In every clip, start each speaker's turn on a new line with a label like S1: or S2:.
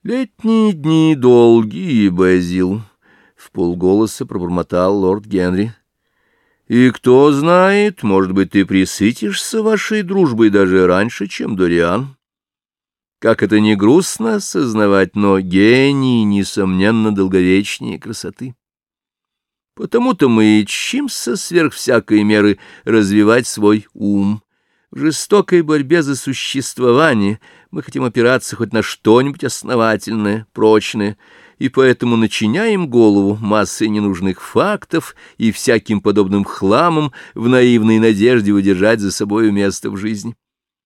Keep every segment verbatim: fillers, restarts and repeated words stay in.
S1: Летние дни долгие, Бэзил, — вполголоса пробормотал лорд Генри. И кто знает, может быть, ты пресытишься вашей дружбой даже раньше, чем Дориан. Как это ни грустно сознавать, но гений, несомненно, долговечнее красоты. Потому-то мы и чимся сверх всякой меры развивать свой ум. В жестокой борьбе за существование мы хотим опираться хоть на что-нибудь основательное, прочное, и поэтому начиняем голову массой ненужных фактов и всяким подобным хламом в наивной надежде удержать за собою место в жизни.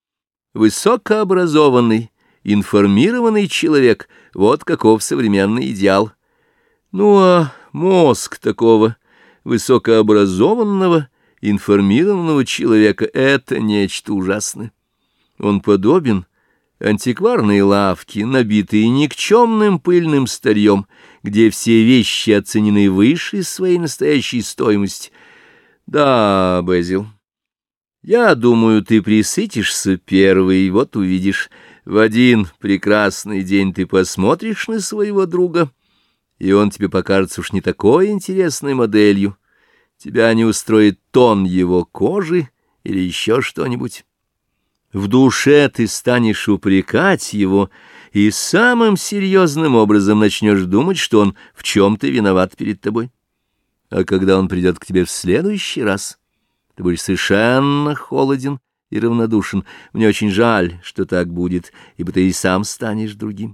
S1: Высокообразованный, информированный человек — вот каков современный идеал. Ну а мозг такого высокообразованного, информированного человека — это нечто ужасное. Он подобен антикварной лавке, набитой никчемным пыльным старьем, где все вещи оценены выше своей настоящей стоимости. Да, Бэзил, я думаю, ты пресытишься первый, вот увидишь. В один прекрасный день ты посмотришь на своего друга, и он тебе покажется уж не такой интересной моделью. Тебя не устроит тон его кожи или еще что-нибудь. В душе ты станешь упрекать его и самым серьезным образом начнешь думать, что он в чем-то виноват перед тобой. А когда он придет к тебе в следующий раз, ты будешь совершенно холоден и равнодушен. Мне очень жаль, что так будет, ибо ты и сам станешь другим.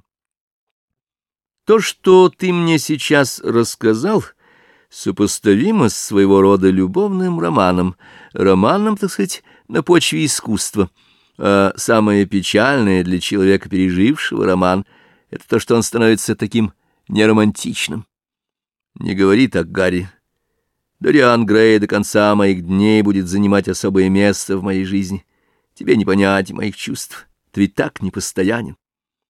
S1: То, что ты мне сейчас рассказал, сопоставимо с своего рода любовным романом, романом, так сказать, на почве искусства. А самое печальное для человека, пережившего роман, это то, что он становится таким неромантичным. Не говори так, Гарри. Дориан Грей до конца моих дней будет занимать особое место в моей жизни. Тебе не понять моих чувств, ты ведь так непостоянен.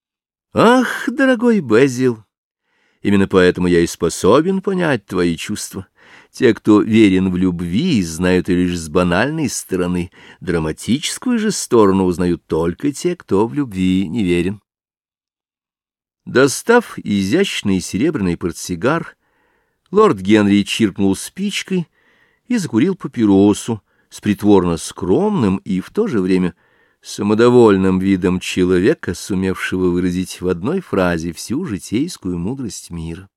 S1: Ах, дорогой Бэзил! Именно поэтому я и способен понять твои чувства. Те, кто верен в любви, знают ее лишь с банальной стороны. Драматическую же сторону узнают только те, кто в любви не верен. Достав изящный серебряный портсигар, лорд Генри чиркнул спичкой и закурил папиросу с притворно скромным и в то же время самодовольным видом человека, сумевшего выразить в одной фразе всю житейскую мудрость мира.